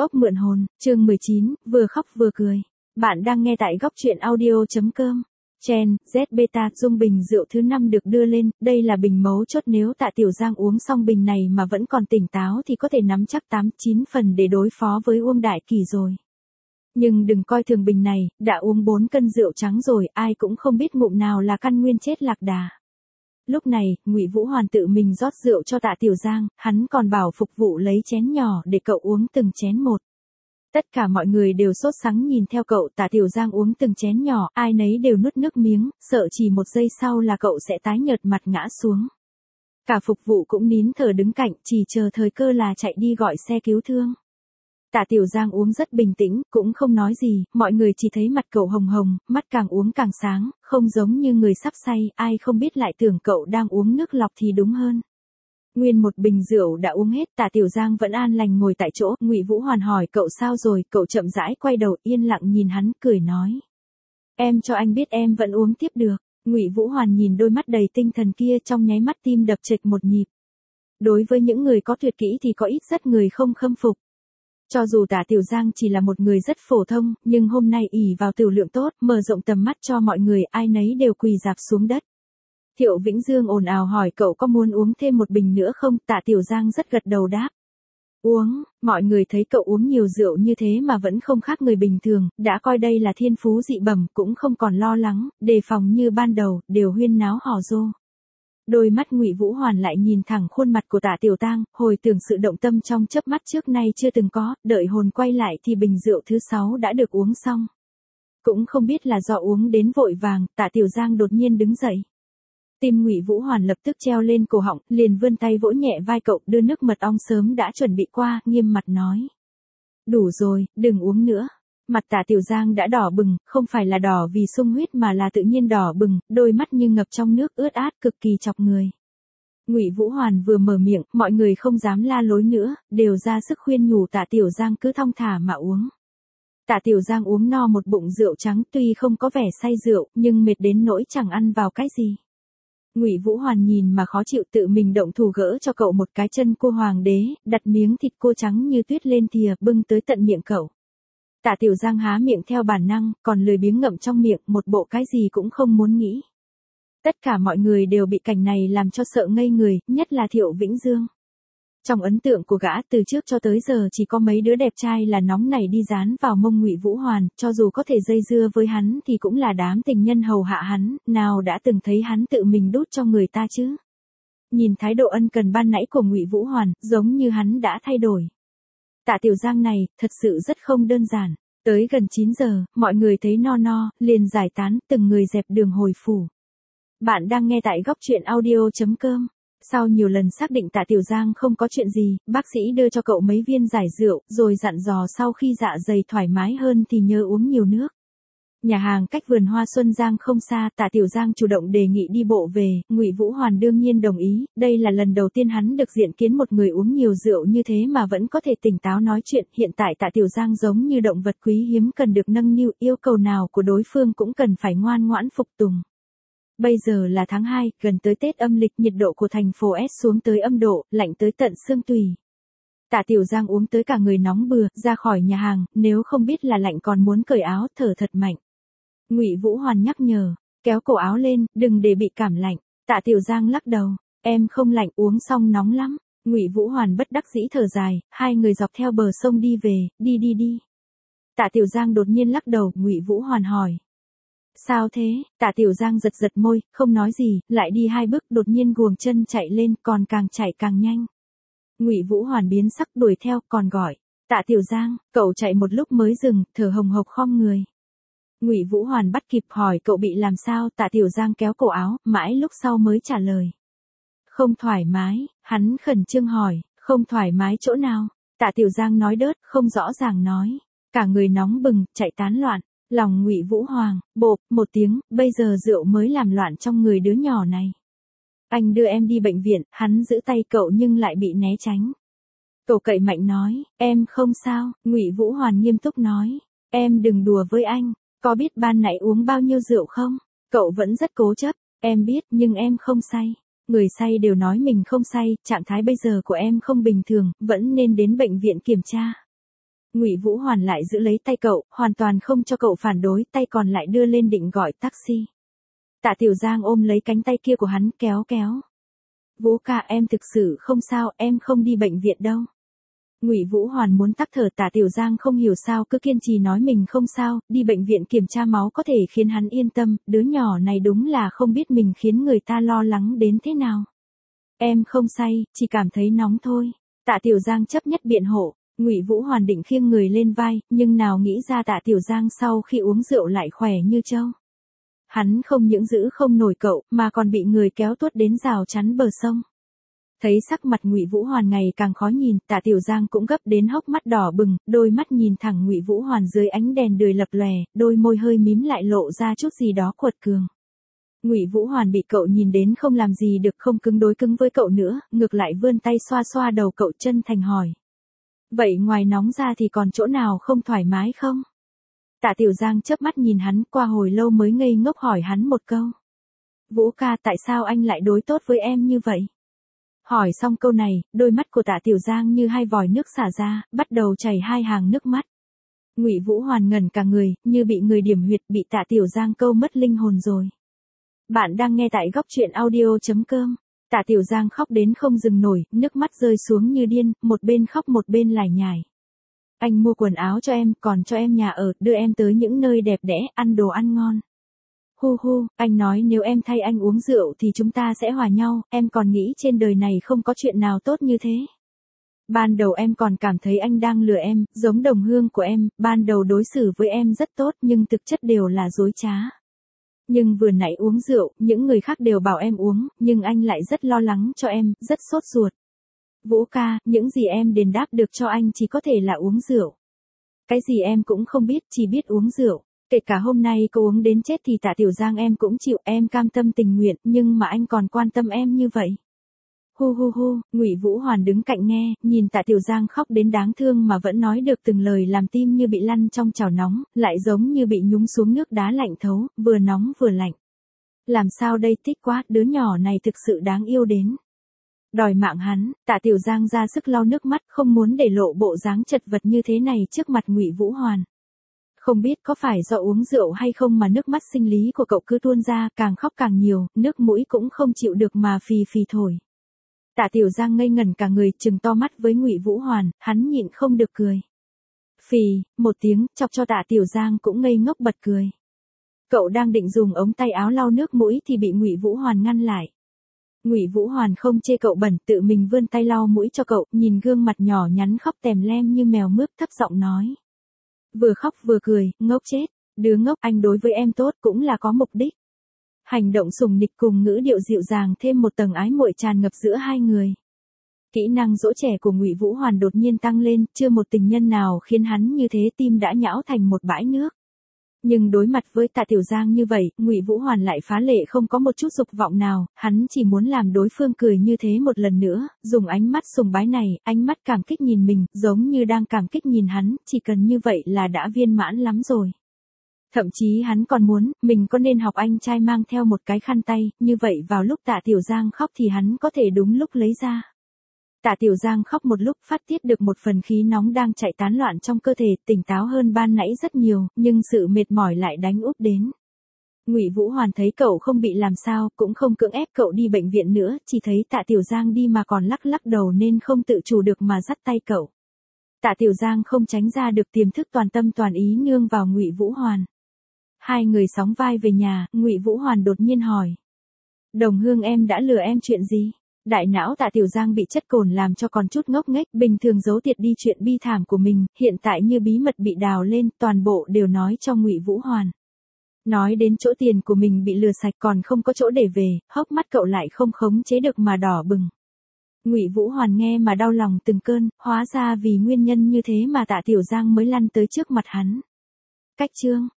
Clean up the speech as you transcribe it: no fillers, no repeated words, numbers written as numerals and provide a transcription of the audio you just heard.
Ốc mượn hồn, chương 19, vừa khóc vừa cười. Bạn đang nghe tại góc truyện audio.com. Chen, Z beta, dung bình rượu thứ 5 được đưa lên, đây là bình mấu chốt, nếu Tạ Tiểu Giang uống xong bình này mà vẫn còn tỉnh táo thì có thể nắm chắc 8-9 phần để đối phó với Uông Đại Kỳ rồi. Nhưng đừng coi thường bình này, đã uống 4 cân rượu trắng rồi, ai cũng không biết ngụm nào là căn nguyên chết lạc đà. Lúc này, Ngụy Vũ Hoàn tự mình rót rượu cho Tạ Tiểu Giang, hắn còn bảo phục vụ lấy chén nhỏ để cậu uống từng chén một. Tất cả mọi người đều sốt sắng nhìn theo cậu. Tạ Tiểu Giang uống từng chén nhỏ, ai nấy đều nuốt nước miếng, sợ chỉ một giây sau là cậu sẽ tái nhợt mặt ngã xuống. Cả phục vụ cũng nín thở đứng cạnh, chỉ chờ thời cơ là chạy đi gọi xe cứu thương. Tạ Tiểu Giang uống rất bình tĩnh, cũng không nói gì, mọi người chỉ thấy mặt cậu hồng hồng, mắt càng uống càng sáng, không giống như người sắp say, ai không biết lại tưởng cậu đang uống nước lọc thì đúng hơn. Nguyên một bình rượu đã uống hết, Tạ Tiểu Giang vẫn an lành ngồi tại chỗ. Ngụy Vũ Hoàn hỏi cậu sao rồi, cậu chậm rãi quay đầu yên lặng nhìn hắn, cười nói. Em cho anh biết em vẫn uống tiếp được. Ngụy Vũ Hoàn nhìn đôi mắt đầy tinh thần kia, trong nháy mắt tim đập chệch một nhịp. Đối với những người có tuyệt kỹ thì có ít rất người không khâm phục. Cho dù Tạ Tiểu Giang chỉ là một người rất phổ thông, nhưng hôm nay ỷ vào tiểu lượng tốt, mở rộng tầm mắt cho mọi người, ai nấy đều quỳ rạp xuống đất. Thiệu Vĩnh Dương ồn ào hỏi cậu có muốn uống thêm một bình nữa không, Tạ Tiểu Giang rất gật đầu đáp. Uống, mọi người thấy cậu uống nhiều rượu như thế mà vẫn không khác người bình thường, đã coi đây là thiên phú dị bẩm, cũng không còn lo lắng, đề phòng như ban đầu, đều huyên náo hò rô. Đôi mắt Ngụy Vũ Hoàn lại nhìn thẳng khuôn mặt của Tạ Tiểu Tang, hồi tưởng sự động tâm trong chớp mắt trước nay chưa từng có, đợi hồn quay lại thì bình rượu thứ 6 đã được uống xong. Cũng không biết là do uống đến vội vàng, Tạ Tiểu Giang đột nhiên đứng dậy. Tim Ngụy Vũ Hoàn lập tức treo lên cổ họng, liền vươn tay vỗ nhẹ vai cậu, đưa nước mật ong sớm đã chuẩn bị qua, nghiêm mặt nói. Đủ rồi, đừng uống nữa. Mặt Tạ Tiểu Giang đã đỏ bừng, không phải là đỏ vì sung huyết mà là tự nhiên đỏ bừng, đôi mắt như ngập trong nước ướt át, cực kỳ chọc người. Ngụy Vũ Hoàn vừa mở miệng, mọi người không dám la lối nữa, đều ra sức khuyên nhủ Tạ Tiểu Giang cứ thong thả mà uống. Tạ Tiểu Giang uống no một bụng rượu trắng, tuy không có vẻ say rượu, nhưng mệt đến nỗi chẳng ăn vào cái gì. Ngụy Vũ Hoàn nhìn mà khó chịu, tự mình động thủ gỡ cho cậu một cái chân cua hoàng đế, đặt miếng thịt cua trắng như tuyết lên thìa, bưng tới tận miệng cậu. Tạ Tiểu Giang há miệng theo bản năng, còn lười biếng ngậm trong miệng, một bộ cái gì cũng không muốn nghĩ. Tất cả mọi người đều bị cảnh này làm cho sợ ngây người, nhất là Thiệu Vĩnh Dương. Trong ấn tượng của gã từ trước cho tới giờ chỉ có mấy đứa đẹp trai là nóng nảy đi dán vào mông Ngụy Vũ Hoàn, cho dù có thể dây dưa với hắn thì cũng là đám tình nhân hầu hạ hắn, nào đã từng thấy hắn tự mình đút cho người ta chứ. Nhìn thái độ ân cần ban nãy của Ngụy Vũ Hoàn, giống như hắn đã thay đổi. Tạ Tiểu Giang này, thật sự rất không đơn giản. Tới gần 9 giờ, mọi người thấy no, liền giải tán, từng người dẹp đường hồi phủ. Bạn đang nghe tại góc truyện audio.com. Sau nhiều lần xác định Tạ Tiểu Giang không có chuyện gì, bác sĩ đưa cho cậu mấy viên giải rượu, rồi dặn dò sau khi dạ dày thoải mái hơn thì nhớ uống nhiều nước. Nhà hàng cách vườn hoa Xuân Giang không xa, Tạ Tiểu Giang chủ động đề nghị đi bộ về, Ngụy Vũ Hoàn đương nhiên đồng ý, đây là lần đầu tiên hắn được diện kiến một người uống nhiều rượu như thế mà vẫn có thể tỉnh táo nói chuyện, hiện tại Tạ Tiểu Giang giống như động vật quý hiếm cần được nâng niu, yêu cầu nào của đối phương cũng cần phải ngoan ngoãn phục tùng. Bây giờ là tháng 2, gần tới Tết âm lịch, nhiệt độ của thành phố S xuống tới âm độ, lạnh tới tận xương tủy. Tạ Tiểu Giang uống tới cả người nóng bừa, ra khỏi nhà hàng, nếu không biết là lạnh còn muốn cởi áo, thở thật mạnh. Ngụy Vũ Hoàn nhắc nhở, kéo cổ áo lên, đừng để bị cảm lạnh. Tạ Tiểu Giang lắc đầu, em không lạnh, uống xong nóng lắm. Ngụy Vũ Hoàn bất đắc dĩ thở dài, hai người dọc theo bờ sông đi về, đi. Tạ Tiểu Giang đột nhiên lắc đầu, Ngụy Vũ Hoàn hỏi. Sao thế? Tạ Tiểu Giang giật môi, không nói gì, lại đi 2 bước, đột nhiên guồng chân chạy lên, còn càng chạy càng nhanh. Ngụy Vũ Hoàn biến sắc đuổi theo, còn gọi. Tạ Tiểu Giang, cậu chạy một lúc mới dừng, thở hồng hộc khom người. Ngụy Vũ Hoàn bắt kịp hỏi cậu bị làm sao, Tạ Tiểu Giang kéo cổ áo, mãi lúc sau mới trả lời. Không thoải mái, hắn khẩn trương hỏi, không thoải mái chỗ nào? Tạ Tiểu Giang nói đớt, không rõ ràng nói. Cả người nóng bừng, chạy tán loạn. Lòng Ngụy Vũ Hoàng, bộp, một tiếng, bây giờ rượu mới làm loạn trong người đứa nhỏ này. Anh đưa em đi bệnh viện, hắn giữ tay cậu nhưng lại bị né tránh. Cậu cậy mạnh nói, em không sao, Ngụy Vũ Hoàn nghiêm túc nói, em đừng đùa với anh, có biết ban nãy uống bao nhiêu rượu không? Cậu vẫn rất cố chấp, em biết nhưng em không say. Người say đều nói mình không say, trạng thái bây giờ của em không bình thường, vẫn nên đến bệnh viện kiểm tra. Ngụy Vũ Hoàn lại giữ lấy tay cậu, hoàn toàn không cho cậu phản đối, tay còn lại đưa lên định gọi taxi. Tạ Tiểu Giang ôm lấy cánh tay kia của hắn, kéo kéo. Vũ ca, em thực sự không sao, em không đi bệnh viện đâu. Ngụy Vũ Hoàn muốn tắc thở, Tạ Tiểu Giang không hiểu sao cứ kiên trì nói mình không sao, đi bệnh viện kiểm tra máu có thể khiến hắn yên tâm, đứa nhỏ này đúng là không biết mình khiến người ta lo lắng đến thế nào. Em không say, chỉ cảm thấy nóng thôi. Tạ Tiểu Giang chấp nhất biện hộ. Ngụy Vũ Hoàn định khiêng người lên vai, nhưng nào nghĩ ra Tạ Tiểu Giang sau khi uống rượu lại khỏe như trâu. Hắn không những giữ không nổi cậu, mà còn bị người kéo tuốt đến rào chắn bờ sông. Thấy sắc mặt Ngụy Vũ Hoàn ngày càng khó nhìn, Tạ Tiểu Giang cũng gấp đến hốc mắt đỏ bừng, đôi mắt nhìn thẳng Ngụy Vũ Hoàn dưới ánh đèn đời lập lòe, đôi môi hơi mím lại lộ ra chút gì đó quật cường. Ngụy Vũ Hoàn bị cậu nhìn đến không làm gì được, không cứng đối cứng với cậu nữa, ngược lại vươn tay xoa xoa đầu cậu, chân thành hỏi. Vậy ngoài nóng ra thì còn chỗ nào không thoải mái không? Tạ Tiểu Giang chớp mắt nhìn hắn, qua hồi lâu mới ngây ngốc hỏi hắn một câu. Vũ ca, tại sao anh lại đối tốt với em như vậy? Hỏi xong câu này, đôi mắt của Tạ Tiểu Giang như hai vòi nước xả ra, bắt đầu chảy hai hàng nước mắt. Ngụy Vũ Hoàn ngẩn cả người, như bị người điểm huyệt, bị Tạ Tiểu Giang câu mất linh hồn rồi. Bạn đang nghe tại góc truyện audio.com. Tạ Tiểu Giang khóc đến không dừng nổi, nước mắt rơi xuống như điên, một bên khóc một bên lải nhải. Anh mua quần áo cho em, còn cho em nhà ở, đưa em tới những nơi đẹp đẽ, ăn đồ ăn ngon. Hu hu, anh nói nếu em thay anh uống rượu thì chúng ta sẽ hòa nhau, em còn nghĩ trên đời này không có chuyện nào tốt như thế. Ban đầu em còn cảm thấy anh đang lừa em, giống đồng hương của em, ban đầu đối xử với em rất tốt nhưng thực chất đều là dối trá. Nhưng vừa nãy uống rượu, những người khác đều bảo em uống, nhưng anh lại rất lo lắng cho em, rất sốt ruột. Vũ ca, những gì em đền đáp được cho anh chỉ có thể là uống rượu. Cái gì em cũng không biết, chỉ biết uống rượu. Kể cả hôm nay có uống đến chết thì Tạ Tiểu Giang em cũng chịu, em cam tâm tình nguyện, nhưng mà anh còn quan tâm em như vậy. Hu hu hu, Ngụy Vũ Hoàn đứng cạnh nghe, nhìn Tạ Tiểu Giang khóc đến đáng thương mà vẫn nói được từng lời, làm tim như bị lăn trong chảo nóng, lại giống như bị nhúng xuống nước đá lạnh thấu, vừa nóng vừa lạnh. Làm sao đây, thích quá, đứa nhỏ này thực sự đáng yêu đến. Đòi mạng hắn, Tạ Tiểu Giang ra sức lau nước mắt, không muốn để lộ bộ dáng chật vật như thế này trước mặt Ngụy Vũ Hoàn. Không biết có phải do uống rượu hay không mà nước mắt sinh lý của cậu cứ tuôn ra, càng khóc càng nhiều, nước mũi cũng không chịu được mà phì phì thổi. Tạ Tiểu Giang ngây ngẩn cả người, trừng to mắt với Ngụy Vũ Hoàn, hắn nhịn không được cười. Phì, một tiếng, chọc cho Tạ Tiểu Giang cũng ngây ngốc bật cười. Cậu đang định dùng ống tay áo lau nước mũi thì bị Ngụy Vũ Hoàn ngăn lại. Ngụy Vũ Hoàn không chê cậu bẩn, tự mình vươn tay lau mũi cho cậu, nhìn gương mặt nhỏ nhắn khóc tèm lem như mèo mướp, thấp giọng nói. Vừa khóc vừa cười, ngốc chết, đứa ngốc, anh đối với em tốt cũng là có mục đích. Hành động sùng nịch cùng ngữ điệu dịu dàng thêm một tầng ái muội tràn ngập giữa hai người. Kỹ năng dỗ trẻ của Ngụy Vũ Hoàn đột nhiên tăng lên, chưa một tình nhân nào khiến hắn như thế, tim đã nhão thành một bãi nước. Nhưng đối mặt với Tạ Tiểu Giang như vậy, Ngụy Vũ Hoàn lại phá lệ không có một chút dục vọng nào, hắn chỉ muốn làm đối phương cười như thế một lần nữa, dùng ánh mắt sùng bái này, ánh mắt cảm kích nhìn mình, giống như đang cảm kích nhìn hắn, chỉ cần như vậy là đã viên mãn lắm rồi. Thậm chí hắn còn muốn, mình có nên học anh trai mang theo một cái khăn tay, như vậy vào lúc Tạ Tiểu Giang khóc thì hắn có thể đúng lúc lấy ra. Tạ Tiểu Giang khóc một lúc, phát tiết được một phần khí nóng đang chạy tán loạn trong cơ thể, tỉnh táo hơn ban nãy rất nhiều, nhưng sự mệt mỏi lại đánh úp đến. Ngụy Vũ Hoàn thấy cậu không bị làm sao, cũng không cưỡng ép cậu đi bệnh viện nữa, chỉ thấy Tạ Tiểu Giang đi mà còn lắc lắc đầu nên không tự chủ được mà dắt tay cậu. Tạ Tiểu Giang không tránh ra được tiềm thức toàn tâm toàn ý nương vào Ngụy Vũ Hoàn. Hai người sóng vai về nhà, Ngụy Vũ Hoàn đột nhiên hỏi. Đồng hương em đã lừa em chuyện gì? Đại não Tạ Tiểu Giang bị chất cồn làm cho còn chút ngốc nghếch, bình thường giấu tiệt đi chuyện bi thảm của mình, hiện tại như bí mật bị đào lên, toàn bộ đều nói cho Ngụy Vũ Hoàn. Nói đến chỗ tiền của mình bị lừa sạch còn không có chỗ để về, hốc mắt cậu lại không khống chế được mà đỏ bừng. Ngụy Vũ Hoàn nghe mà đau lòng từng cơn, hóa ra vì nguyên nhân như thế mà Tạ Tiểu Giang mới lăn tới trước mặt hắn. Cách chương